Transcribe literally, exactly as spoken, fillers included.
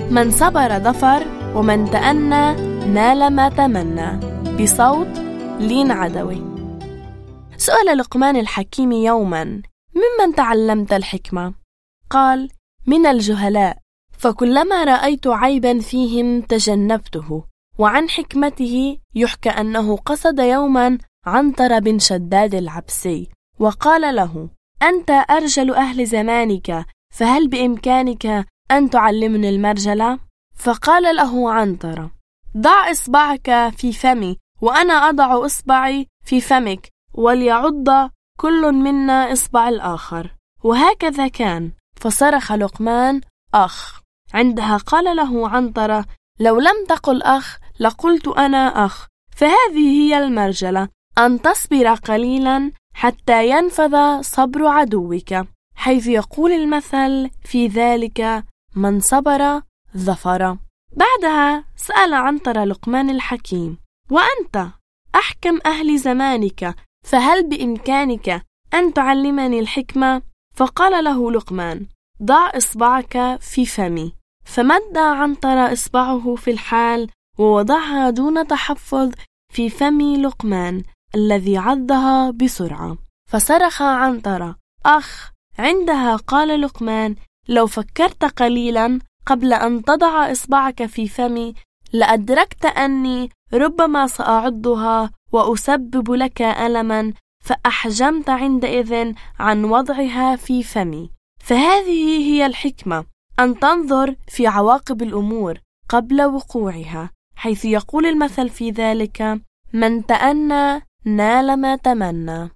من صبر ظفر، ومن تأنى نال ما تمنى، بصوت لين عدوي. سئل لقمان الحكيم يوما: ممن تعلمت الحكمة؟ قال: من الجهلاء، فكلما رأيت عيبا فيهم تجنبته. وعن حكمته يحكى أنه قصد يوما عنتر بن شداد العبسي وقال له: أنت أرجل أهل زمانك، فهل بإمكانك أن تعلمني المرجلة؟ فقال له عنتر: ضع إصبعك في فمي وأنا أضع إصبعي في فمك، وليعض كل منا إصبع الآخر. وهكذا كان. فصرخ لقمان: أخ. عندها قال له عنتر: لو لم تقل أخ لقلت أنا أخ. فهذه هي المرجلة، أن تصبر قليلا حتى ينفذ صبر عدوك، حيث يقول المثل في ذلك: من صبر ظفر. بعدها سأل عنتر لقمان الحكيم: وأنت أحكم أهل زمانك، فهل بإمكانك أن تعلمني الحكمة؟ فقال له لقمان: ضع إصبعك في فمي. فمد عنتر إصبعه في الحال ووضعها دون تحفظ في فم لقمان الذي عضها بسرعة. فصرخ عنتر: أخ. عندها قال لقمان: لو فكرت قليلا قبل أن تضع إصبعك في فمي لأدركت أني ربما سأعضها وأسبب لك ألما، فأحجمت عندئذ عن وضعها في فمي. فهذه هي الحكمة، أن تنظر في عواقب الأمور قبل وقوعها، حيث يقول المثل في ذلك: من تأنى نال ما تمنى.